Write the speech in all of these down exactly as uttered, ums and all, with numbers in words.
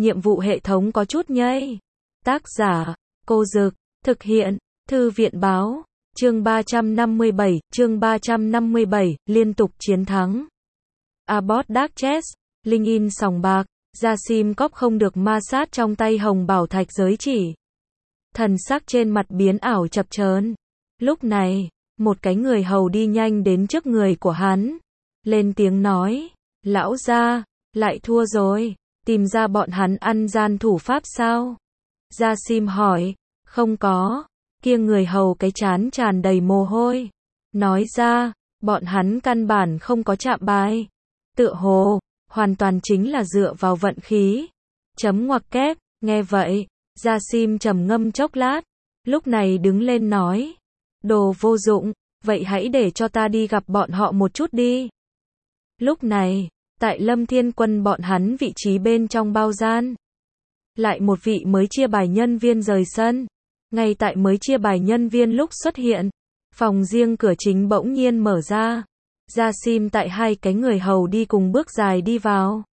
nhiệm vụ hệ thống có chút nhây. Tác giả, Cô Dực, thực hiện, Thư viện Báo, chương ba trăm năm mươi bảy, chương ba trăm năm mươi bảy, liên tục chiến thắng. Abbott Dark Chess, Linh in sòng bạc, Jasim cóp không được ma sát trong tay hồng bảo thạch giới chỉ. Thần sắc trên mặt biến ảo chập chờn. Lúc này, một cái người hầu đi nhanh đến trước người của hắn, lên tiếng nói, lão gia, lại thua rồi, tìm ra bọn hắn ăn gian thủ pháp sao? Jasim hỏi, không có, kia người hầu cái trán tràn đầy mồ hôi, nói ra, bọn hắn căn bản không có chạm bài, tựa hồ, hoàn toàn chính là dựa vào vận khí. Chấm ngoặc kép, nghe vậy, Jasim trầm ngâm chốc lát, lúc này đứng lên nói, đồ vô dụng, vậy hãy để cho ta đi gặp bọn họ một chút đi. Lúc này, tại Lâm Thiên Quân bọn hắn vị trí bên trong bao gian, lại một vị mới chia bài nhân viên rời sân. Ngay tại mới chia bài nhân viên lúc xuất hiện, phòng riêng cửa chính bỗng nhiên mở ra. Jasim tại hai cái người hầu đi cùng bước dài đi vào.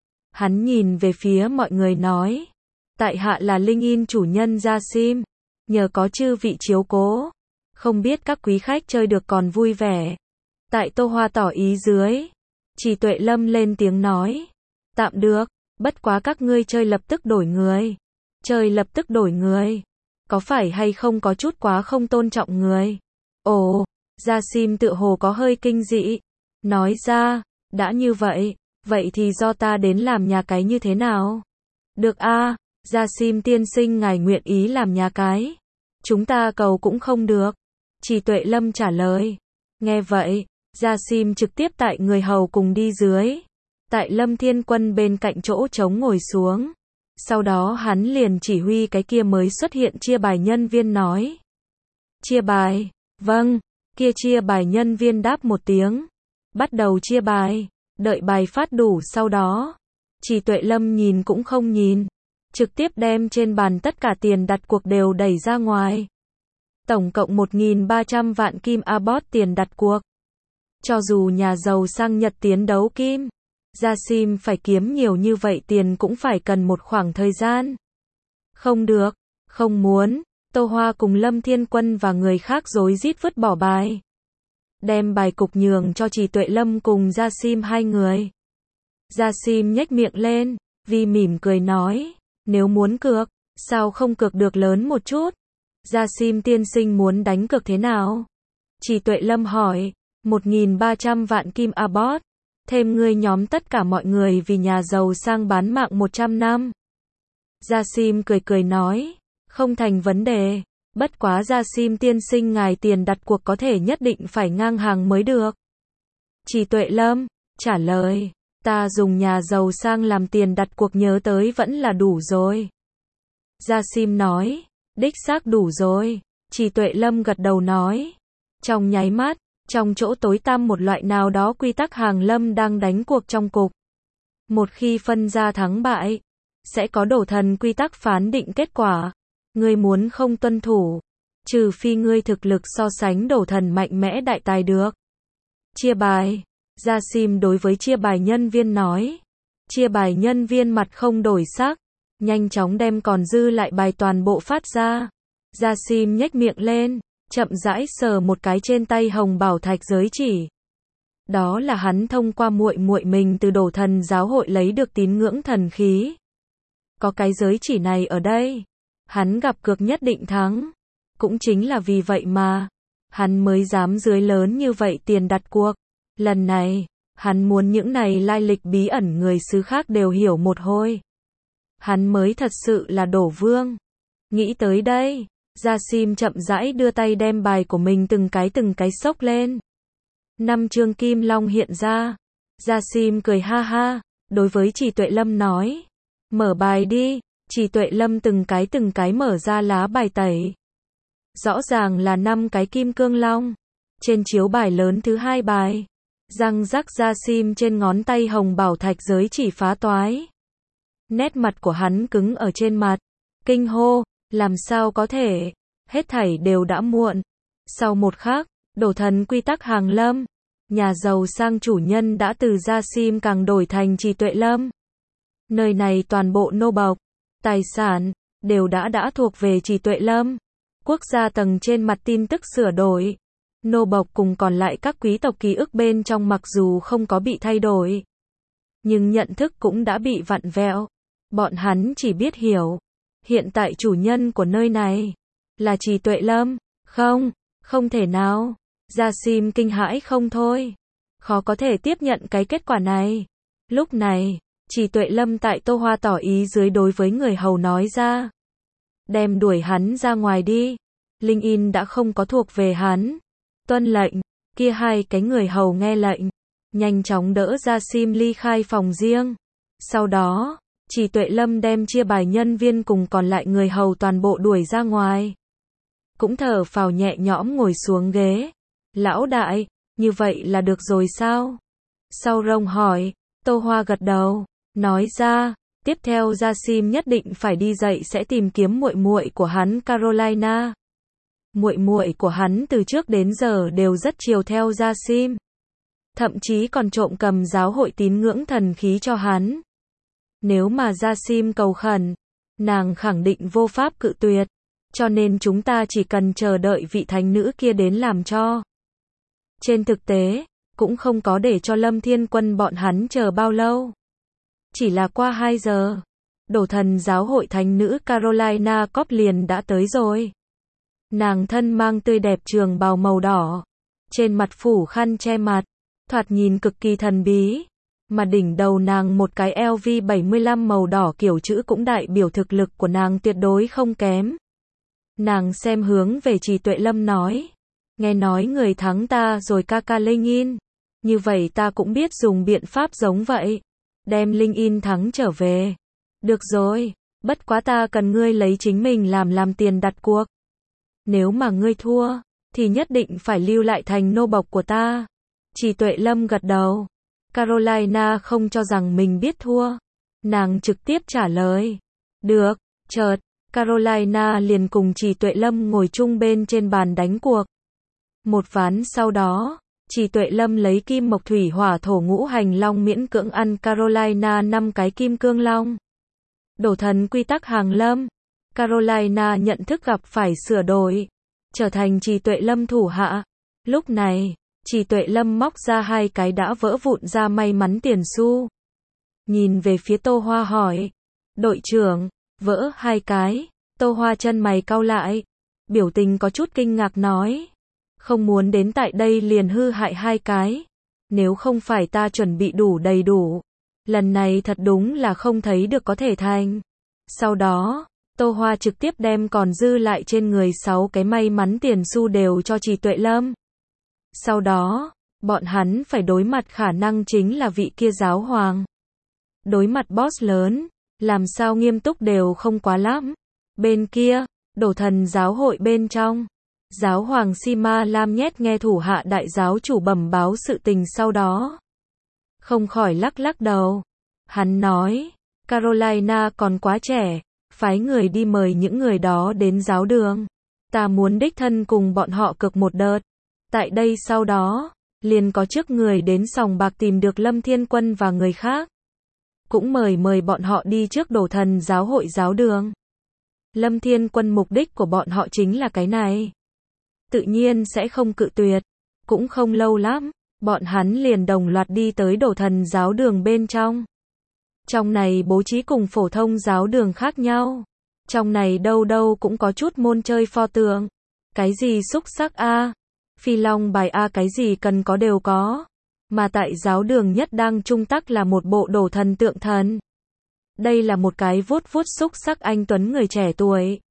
Hắn nhìn về phía mọi người nói, tại hạ là Linh in chủ nhân Jasim, nhờ có chư vị chiếu cố, không biết các quý khách chơi được còn vui vẻ. Tại Tô Hoa tỏ ý dưới, Trì Tuệ Lâm lên tiếng nói, tạm được, bất quá các ngươi chơi lập tức đổi người. Chơi lập tức đổi người, có phải hay không có chút quá không tôn trọng người? Ồ, Jasim tự hồ có hơi kinh dị, nói ra, đã như vậy, vậy thì do ta đến làm nhà cái như thế nào? Được a, à, Jasim tiên sinh ngài nguyện ý làm nhà cái, chúng ta cầu cũng không được. Trì Tuệ Lâm trả lời. Nghe vậy, Jasim trực tiếp tại người hầu cùng đi dưới, tại Lâm Thiên Quân bên cạnh chỗ trống ngồi xuống. Sau đó hắn liền chỉ huy cái kia mới xuất hiện chia bài nhân viên nói, chia bài, vâng, kia chia bài nhân viên đáp một tiếng, bắt đầu chia bài, đợi bài phát đủ sau đó, Trì Tuệ Lâm nhìn cũng không nhìn, trực tiếp đem trên bàn tất cả tiền đặt cuộc đều đẩy ra ngoài. Tổng cộng một nghìn ba trăm vạn kim Abbott tiền đặt cuộc. Cho dù nhà giàu sang Nhật tiến đấu kim, Jasim phải kiếm nhiều như vậy tiền cũng phải cần một khoảng thời gian. Không được, không muốn, Tô Hoa cùng Lâm Thiên Quân và người khác rối rít vứt bỏ bài. Đem bài cục nhường cho Trì Tuệ Lâm cùng Jasim hai người. Jasim nhếch miệng lên, vì mỉm cười nói, nếu muốn cược, sao không cược được lớn một chút? Jasim tiên sinh muốn đánh cược thế nào? Trì Tuệ Lâm hỏi, một nghìn ba trăm vạn kim Abbott. Thêm ngươi nhóm tất cả mọi người vì nhà giàu sang bán mạng một trăm năm. Jasim cười cười nói, không thành vấn đề, bất quá Jasim tiên sinh ngài tiền đặt cuộc có thể nhất định phải ngang hàng mới được. Trì Tuệ Lâm trả lời, ta dùng nhà giàu sang làm tiền đặt cuộc nhớ tới vẫn là đủ rồi. Jasim nói, đích xác đủ rồi. Trì Tuệ Lâm gật đầu nói, trong nháy mắt, trong chỗ tối tăm một loại nào đó quy tắc hàng lâm đang đánh cuộc trong cục. Một khi phân ra thắng bại, sẽ có đổ thần quy tắc phán định kết quả. Ngươi muốn không tuân thủ, trừ phi ngươi thực lực so sánh đổ thần mạnh mẽ đại tài được. Chia bài, Jasim đối với chia bài nhân viên nói. Chia bài nhân viên mặt không đổi sắc, nhanh chóng đem còn dư lại bài toàn bộ phát ra. Jasim nhếch miệng lên, chậm rãi sờ một cái trên tay hồng bảo thạch giới chỉ. Đó là hắn thông qua muội muội mình từ đổ thần giáo hội lấy được tín ngưỡng thần khí. Có cái giới chỉ này ở đây, hắn gặp cược nhất định thắng. Cũng chính là vì vậy mà, hắn mới dám dưới lớn như vậy tiền đặt cuộc. Lần này, hắn muốn những này lai lịch bí ẩn người xứ khác đều hiểu một hồi. Hắn mới thật sự là đổ vương. Nghĩ tới đây, Jasim chậm rãi đưa tay đem bài của mình từng cái từng cái xốc lên. Năm chương kim long hiện ra. Jasim cười ha ha, đối với Trì Tuệ Lâm nói, mở bài đi. Trì Tuệ Lâm từng cái từng cái mở ra lá bài tẩy. Rõ ràng là năm cái kim cương long. Trên chiếu bài lớn thứ hai bài, răng rắc Jasim trên ngón tay hồng bảo thạch giới chỉ phá toái. Nét mặt của hắn cứng ở trên mặt, kinh hô, làm sao có thể, hết thảy đều đã muộn. Sau một khắc, đổ thần quy tắc hàng lâm, nhà giàu sang chủ nhân đã từ Jasim càng đổi thành Trì Tuệ Lâm. Nơi này toàn bộ nô bộc, tài sản, đều đã đã thuộc về Trì Tuệ Lâm. Quốc gia tầng trên mặt tin tức sửa đổi. Nô bộc cùng còn lại các quý tộc ký ức bên trong mặc dù không có bị thay đổi, nhưng nhận thức cũng đã bị vặn vẹo. Bọn hắn chỉ biết hiểu, hiện tại chủ nhân của nơi này là Trì Tuệ Lâm. Không, không thể nào. Gia Sim kinh hãi không thôi. Khó có thể tiếp nhận cái kết quả này. Lúc này, Trì Tuệ Lâm tại Tô Hoa tỏ ý dưới đối với người hầu nói ra. Đem đuổi hắn ra ngoài đi. Linh In đã không có thuộc về hắn. Tuân lệnh, kia hai cái người hầu nghe lệnh, nhanh chóng đỡ Gia Sim ly khai phòng riêng. Sau đó, Trì Tuệ Lâm đem chia bài nhân viên cùng còn lại người hầu toàn bộ đuổi ra ngoài. Cũng thở phào nhẹ nhõm ngồi xuống ghế. Lão đại, như vậy là được rồi sao? Sau rông hỏi, Tô Hoa gật đầu, nói ra, tiếp theo Gia Sim nhất định phải đi dậy sẽ tìm kiếm muội muội của hắn Carolina. Muội muội của hắn từ trước đến giờ đều rất chiều theo Gia Sim. Thậm chí còn trộm cầm giáo hội tín ngưỡng thần khí cho hắn. Nếu mà Gia Sim cầu khẩn, nàng khẳng định vô pháp cự tuyệt. Cho nên chúng ta chỉ cần chờ đợi vị thánh nữ kia đến làm cho. Trên thực tế, cũng không có để cho Lâm Thiên Quân bọn hắn chờ bao lâu. Chỉ là qua hai giờ, đổ thần giáo hội thánh nữ Carolina Cop liền đã tới rồi. Nàng thân mang tươi đẹp trường bào màu đỏ, trên mặt phủ khăn che mặt, thoạt nhìn cực kỳ thần bí, mà đỉnh đầu nàng một cái L V bảy mươi lăm màu đỏ kiểu chữ cũng đại biểu thực lực của nàng tuyệt đối không kém. Nàng xem hướng về Trì Tuệ Lâm nói, nghe nói người thắng ta rồi ca ca Linh In, như vậy ta cũng biết dùng biện pháp giống vậy, đem Linh In thắng trở về. Được rồi, bất quá ta cần ngươi lấy chính mình làm làm tiền đặt cuộc. Nếu mà ngươi thua, thì nhất định phải lưu lại thành nô bộc của ta. Trì Tuệ Lâm gật đầu. Carolina không cho rằng mình biết thua. Nàng trực tiếp trả lời. Được, chợt, Carolina liền cùng Trì Tuệ Lâm ngồi chung bên trên bàn đánh cuộc. Một ván sau đó, Trì Tuệ Lâm lấy kim mộc thủy hỏa thổ ngũ hành long miễn cưỡng ăn Carolina năm cái kim cương long. Đổ thần quy tắc hàng lâm. Carolina nhận thức gặp phải sửa đổi, trở thành Trì Tuệ Lâm thủ hạ. Lúc này, Trì Tuệ Lâm móc ra hai cái đã vỡ vụn ra may mắn tiền xu. Nhìn về phía Tô Hoa hỏi, đội trưởng, vỡ hai cái. Tô Hoa chân mày cau lại, biểu tình có chút kinh ngạc nói, không muốn đến tại đây liền hư hại hai cái. Nếu không phải ta chuẩn bị đủ đầy đủ, lần này thật đúng là không thấy được có thể thành. Sau đó, Tô Hoa trực tiếp đem còn dư lại trên người sáu cái may mắn tiền xu đều cho Trì Tuệ Lâm. Sau đó, bọn hắn phải đối mặt khả năng chính là vị kia giáo hoàng. Đối mặt boss lớn, làm sao nghiêm túc đều không quá lắm. Bên kia, đổ thần giáo hội bên trong, giáo hoàng Sima Lam nhét nghe thủ hạ đại giáo chủ bẩm báo sự tình sau đó. Không khỏi lắc lắc đầu. Hắn nói, Carolina còn quá trẻ, phái người đi mời những người đó đến giáo đường. Ta muốn đích thân cùng bọn họ cực một đợt. Tại đây sau đó, liền có trước người đến sòng bạc tìm được Lâm Thiên Quân và người khác. Cũng mời mời bọn họ đi trước đổ thần giáo hội giáo đường. Lâm Thiên Quân mục đích của bọn họ chính là cái này. Tự nhiên sẽ không cự tuyệt. Cũng không lâu lắm, bọn hắn liền đồng loạt đi tới đổ thần giáo đường bên trong. Trong này bố trí cùng phổ thông giáo đường khác nhau. Trong này đâu đâu cũng có chút môn chơi pho tượng. Cái gì xúc sắc a, phi long bài a, cái gì cần có đều có. Mà tại giáo đường nhất đang trung tắc là một bộ đổ thần tượng thần. Đây là một cái vuốt vuốt xúc sắc anh tuấn người trẻ tuổi.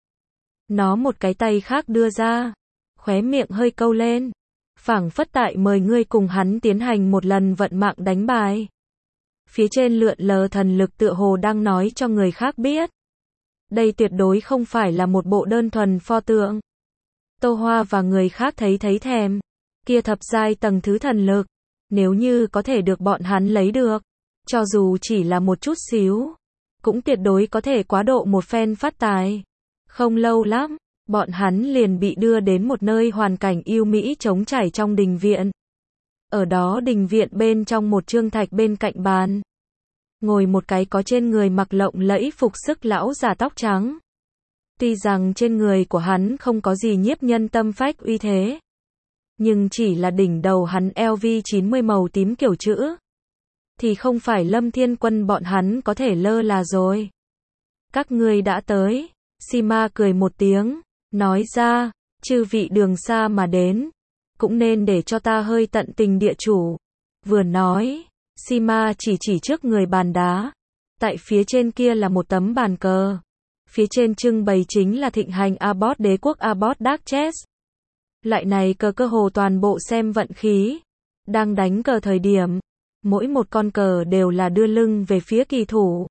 Nó một cái tay khác đưa ra, khóe miệng hơi câu lên, phảng phất tại mời ngươi cùng hắn tiến hành một lần vận mạng đánh bài. Phía trên lượn lờ thần lực tựa hồ đang nói cho người khác biết. Đây tuyệt đối không phải là một bộ đơn thuần pho tượng. Tô Hoa và người khác thấy thấy thèm. Kia thập giai tầng thứ thần lực, nếu như có thể được bọn hắn lấy được, cho dù chỉ là một chút xíu, cũng tuyệt đối có thể quá độ một phen phát tài. Không lâu lắm, bọn hắn liền bị đưa đến một nơi hoàn cảnh yêu mỹ trống trải trong đình viện. Ở đó đình viện bên trong một trương thạch bên cạnh bàn. ngồi một cái có trên người mặc lộng lẫy phục sức lão già tóc trắng. Tuy rằng trên người của hắn không có gì nhiếp nhân tâm phách uy thế, nhưng chỉ là đỉnh đầu hắn L V chín mươi màu tím kiểu chữ, thì không phải Lâm Thiên Quân bọn hắn có thể lơ là rồi. Các ngươi đã tới, Sima cười một tiếng, nói ra, chư vị đường xa mà đến, cũng nên để cho ta hơi tận tình địa chủ. Vừa nói, Sima chỉ chỉ trước người bàn đá, tại phía trên kia là một tấm bàn cờ. Phía trên trưng bày chính là thịnh hành Abbot đế quốc Abbot Dark Chess. Loại này cờ cơ hồ toàn bộ xem vận khí. Đang đánh cờ thời điểm, mỗi một con cờ đều là đưa lưng về phía kỳ thủ.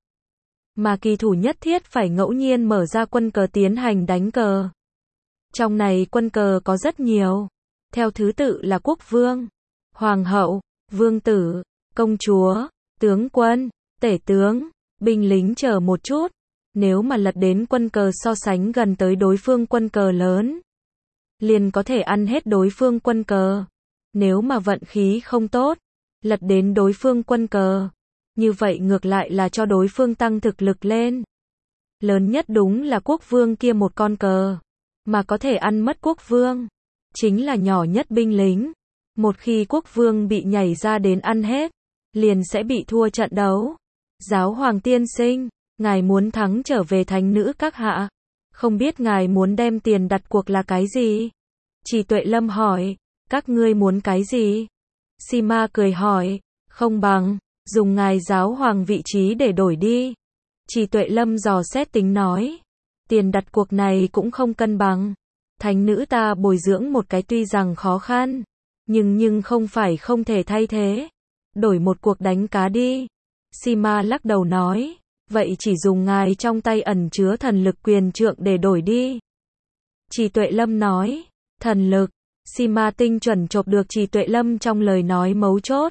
Mà kỳ thủ nhất thiết phải ngẫu nhiên mở ra quân cờ tiến hành đánh cờ. Trong này quân cờ có rất nhiều. Theo thứ tự là quốc vương, hoàng hậu, vương tử, công chúa, tướng quân, tể tướng, binh lính chờ một chút. Nếu mà lật đến quân cờ so sánh gần tới đối phương quân cờ lớn, liền có thể ăn hết đối phương quân cờ. Nếu mà vận khí không tốt, lật đến đối phương quân cờ, như vậy ngược lại là cho đối phương tăng thực lực lên. Lớn nhất đúng là quốc vương kia một con cờ, mà có thể ăn mất quốc vương, chính là nhỏ nhất binh lính. Một khi quốc vương bị nhảy ra đến ăn hết, liền sẽ bị thua trận đấu. Giáo hoàng tiên sinh, ngài muốn thắng trở về thánh nữ các hạ, không biết ngài muốn đem tiền đặt cuộc là cái gì? Trì Tuệ Lâm hỏi, các ngươi muốn cái gì? Sima cười hỏi, không bằng, dùng ngài giáo hoàng vị trí để đổi đi. Trì Tuệ Lâm dò xét tính nói, tiền đặt cuộc này cũng không cân bằng. Thánh nữ ta bồi dưỡng một cái tuy rằng khó khăn, nhưng nhưng không phải không thể thay thế. Đổi một cuộc đánh cá đi. Sima lắc đầu nói, vậy chỉ dùng ngài trong tay ẩn chứa thần lực quyền trượng để đổi đi. Trì Tuệ Lâm nói, thần lực. Sima tinh chuẩn chộp được Trì Tuệ Lâm trong lời nói mấu chốt.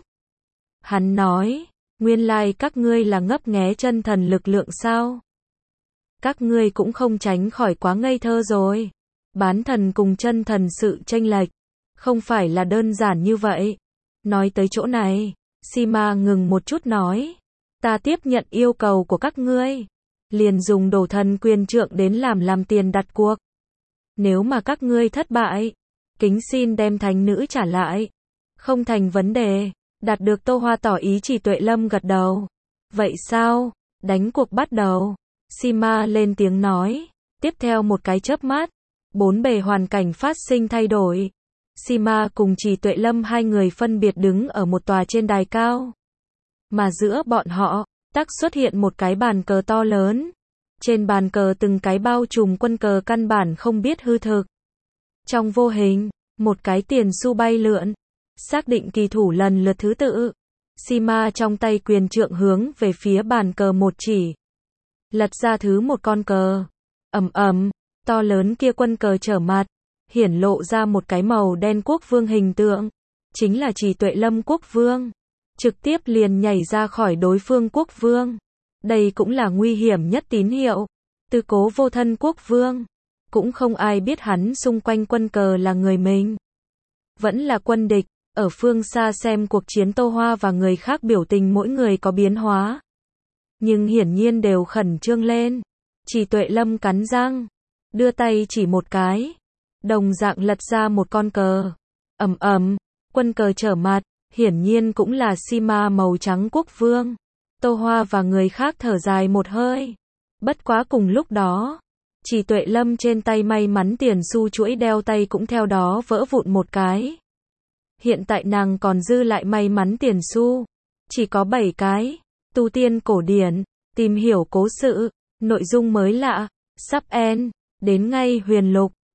Hắn nói, nguyên lai các ngươi là ngấp nghé chân thần lực lượng sao? Các ngươi cũng không tránh khỏi quá ngây thơ rồi. Bán thần cùng chân thần sự chênh lệch, không phải là đơn giản như vậy. Nói tới chỗ này, Sima ngừng một chút nói, ta tiếp nhận yêu cầu của các ngươi, liền dùng đổ thần quyền trượng đến làm làm tiền đặt cuộc. Nếu mà các ngươi thất bại, kính xin đem thánh nữ trả lại. Không thành vấn đề. Đạt được Tô Hoa tỏ ý. Trì Tuệ Lâm gật đầu. Vậy sao? Đánh cuộc bắt đầu. Sima lên tiếng nói. Tiếp theo một cái chớp mắt, bốn bề hoàn cảnh phát sinh thay đổi. Sima cùng Trì Tuệ Lâm hai người phân biệt đứng ở một tòa trên đài cao. Mà giữa bọn họ, tắc xuất hiện một cái bàn cờ to lớn. Trên bàn cờ từng cái bao trùm quân cờ căn bản không biết hư thực. Trong vô hình, một cái tiền xu bay lượn, xác định kỳ thủ lần lượt thứ tự. Sima trong tay quyền trượng hướng về phía bàn cờ một chỉ, lật ra thứ một con cờ. Ầm ầm, to lớn kia quân cờ trở mặt, hiển lộ ra một cái màu đen quốc vương hình tượng, chính là Trì Tuệ Lâm quốc vương, trực tiếp liền nhảy ra khỏi đối phương quốc vương. Đây cũng là nguy hiểm nhất tín hiệu. Tư Cố Vô Thân quốc vương, cũng không ai biết hắn xung quanh quân cờ là người mình, vẫn là quân địch. Ở phương xa xem cuộc chiến Tô Hoa và người khác biểu tình mỗi người có biến hóa, nhưng hiển nhiên đều khẩn trương lên. Trì Tuệ Lâm cắn răng, đưa tay chỉ một cái, đồng dạng lật ra một con cờ. Ầm ầm, quân cờ trở mặt, hiển nhiên cũng là Sima màu trắng quốc vương. Tô Hoa và người khác thở dài một hơi. Bất quá cùng lúc đó, Trì Tuệ Lâm trên tay may mắn tiền xu chuỗi đeo tay cũng theo đó vỡ vụn một cái. Hiện tại nàng còn dư lại may mắn tiền xu, chỉ có bảy cái. Tu tiên cổ điển, tìm hiểu cố sự, nội dung mới lạ, sub end, đến ngay huyền lục.